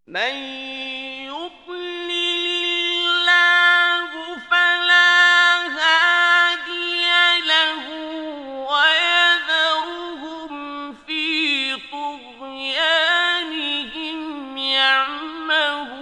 من يضلل الله فلا هادي له ويذرهم في طغيانهم يعمهون